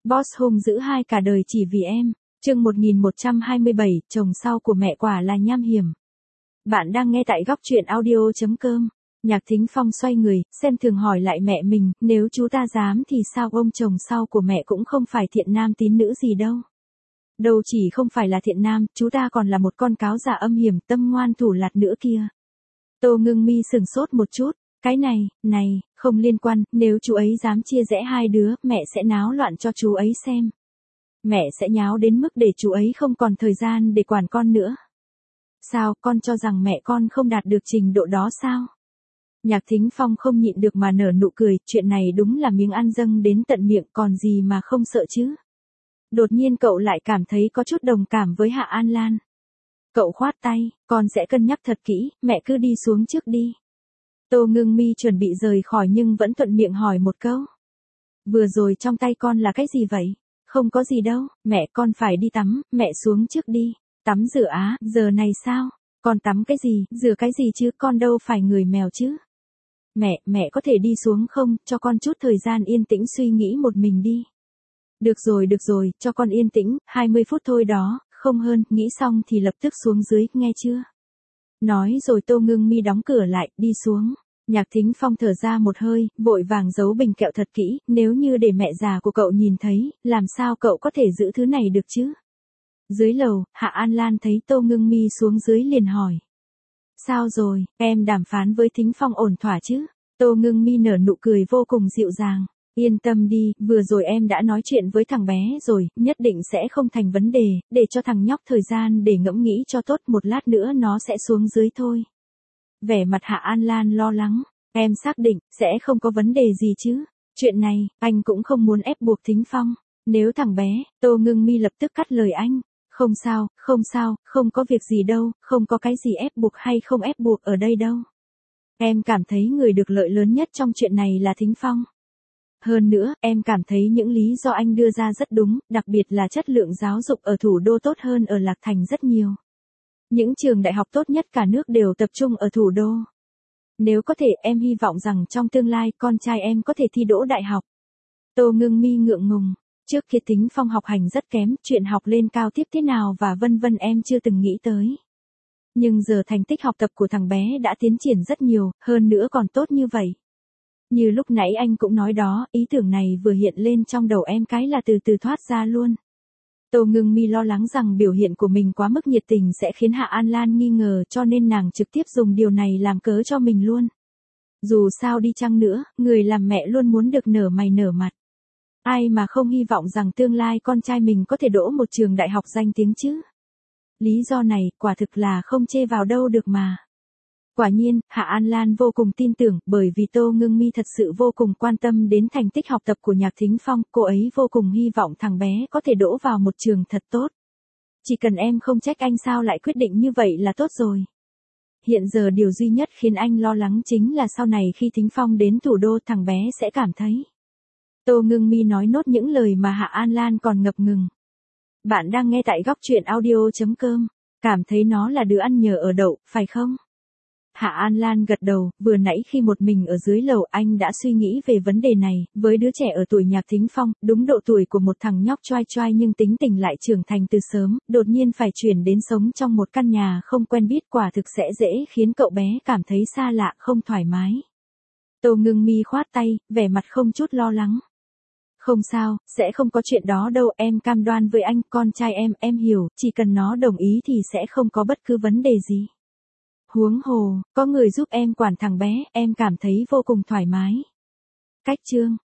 Boss hung dữ hai cả đời chỉ vì em. Chương 1127, chồng sau của mẹ quả là nham hiểm. Bạn đang nghe tại góc truyện audio.com. Nhạc Thính Phong xoay người, xem thường hỏi lại mẹ mình, nếu chú ta dám thì sao, ông chồng sau của mẹ cũng không phải thiện nam tín nữ gì đâu. Đâu chỉ không phải là thiện nam, chú ta còn là một con cáo già âm hiểm, tâm ngoan thủ lạt nữa kia. Tô Ngưng Mi sừng sốt một chút, cái này, không liên quan, nếu chú ấy dám chia rẽ hai đứa, mẹ sẽ náo loạn cho chú ấy xem. Mẹ sẽ nháo đến mức để chú ấy không còn thời gian để quản con nữa. Sao, con cho rằng mẹ con không đạt được trình độ đó sao? Nhạc Thính Phong không nhịn được mà nở nụ cười, chuyện này đúng là miếng ăn dâng đến tận miệng, còn gì mà không sợ chứ. Đột nhiên cậu lại cảm thấy có chút đồng cảm với Hạ An Lan. Cậu khoát tay, con sẽ cân nhắc thật kỹ, mẹ cứ đi xuống trước đi. Tô Ngưng Mi chuẩn bị rời khỏi nhưng vẫn thuận miệng hỏi một câu. Vừa rồi trong tay con là cái gì vậy? Không có gì đâu, mẹ con phải đi tắm, mẹ xuống trước đi. Tắm rửa á, giờ này sao? Con tắm cái gì, rửa cái gì chứ, con đâu phải người mèo chứ. Mẹ có thể đi xuống không, cho con chút thời gian yên tĩnh suy nghĩ một mình đi. Được rồi, cho con yên tĩnh, 20 phút thôi đó, không hơn, nghĩ xong thì lập tức xuống dưới, nghe chưa? Nói rồi Tô Ngưng Mi đóng cửa lại, đi xuống. Nhạc Thính Phong thở ra một hơi, vội vàng giấu bình kẹo thật kỹ, nếu như để mẹ già của cậu nhìn thấy, làm sao cậu có thể giữ thứ này được chứ? Dưới lầu, Hạ An Lan thấy Tô Ngưng Mi xuống dưới liền hỏi. Sao rồi, em đàm phán với Thính Phong ổn thỏa chứ? Tô Ngưng Mi nở nụ cười vô cùng dịu dàng. Yên tâm đi, vừa rồi em đã nói chuyện với thằng bé rồi, nhất định sẽ không thành vấn đề, để cho thằng nhóc thời gian để ngẫm nghĩ cho tốt, một lát nữa nó sẽ xuống dưới thôi. Vẻ mặt Hạ An Lan lo lắng, em xác định, sẽ không có vấn đề gì chứ? Chuyện này, anh cũng không muốn ép buộc Thính Phong. Nếu thằng bé, Tô Ngưng Mi lập tức cắt lời anh. Không sao, không có việc gì đâu, không có cái gì ép buộc hay không ép buộc ở đây đâu. Em cảm thấy người được lợi lớn nhất trong chuyện này là Thính Phong. Hơn nữa, em cảm thấy những lý do anh đưa ra rất đúng, đặc biệt là chất lượng giáo dục ở thủ đô tốt hơn ở Lạc Thành rất nhiều. Những trường đại học tốt nhất cả nước đều tập trung ở thủ đô. Nếu có thể, em hy vọng rằng trong tương lai con trai em có thể thi đỗ đại học. Tô Ngưng Mi ngượng ngùng. Trước kia Thính Phong học hành rất kém, chuyện học lên cao tiếp thế nào và vân vân em chưa từng nghĩ tới. Nhưng giờ thành tích học tập của thằng bé đã tiến triển rất nhiều, hơn nữa còn tốt như vậy. Như lúc nãy anh cũng nói đó, ý tưởng này vừa hiện lên trong đầu em cái là từ từ thoát ra luôn. Tô Ngưng Mi lo lắng rằng biểu hiện của mình quá mức nhiệt tình sẽ khiến Hạ An Lan nghi ngờ, cho nên nàng trực tiếp dùng điều này làm cớ cho mình luôn. Dù sao đi chăng nữa, người làm mẹ luôn muốn được nở mày nở mặt. Ai mà không hy vọng rằng tương lai con trai mình có thể đỗ một trường đại học danh tiếng chứ. Lý do này quả thực là không chê vào đâu được mà. Quả nhiên, Hạ An Lan vô cùng tin tưởng, bởi vì Tô Ngưng Mi thật sự vô cùng quan tâm đến thành tích học tập của Nhạc Thính Phong, cô ấy vô cùng hy vọng thằng bé có thể đỗ vào một trường thật tốt. Chỉ cần em không trách anh sao lại quyết định như vậy là tốt rồi. Hiện giờ điều duy nhất khiến anh lo lắng chính là sau này khi Thính Phong đến thủ đô thằng bé sẽ cảm thấy. Tô Ngưng Mi nói nốt những lời mà Hạ An Lan còn ngập ngừng. Bạn đang nghe tại góc truyện audio.com, cảm thấy nó là đứa ăn nhờ ở đậu, phải không? Hạ An Lan gật đầu, vừa nãy khi một mình ở dưới lầu anh đã suy nghĩ về vấn đề này, với đứa trẻ ở tuổi Nhạc Thính Phong, đúng độ tuổi của một thằng nhóc choai choai nhưng tính tình lại trưởng thành từ sớm, đột nhiên phải chuyển đến sống trong một căn nhà không quen biết quả thực sẽ dễ khiến cậu bé cảm thấy xa lạ không thoải mái. Tô Ngưng Mi khoát tay, vẻ mặt không chút lo lắng. Không sao, sẽ không có chuyện đó đâu, em cam đoan với anh, con trai em hiểu, chỉ cần nó đồng ý thì sẽ không có bất cứ vấn đề gì. Huống hồ, có người giúp em quản thằng bé, em cảm thấy vô cùng thoải mái. Cách chương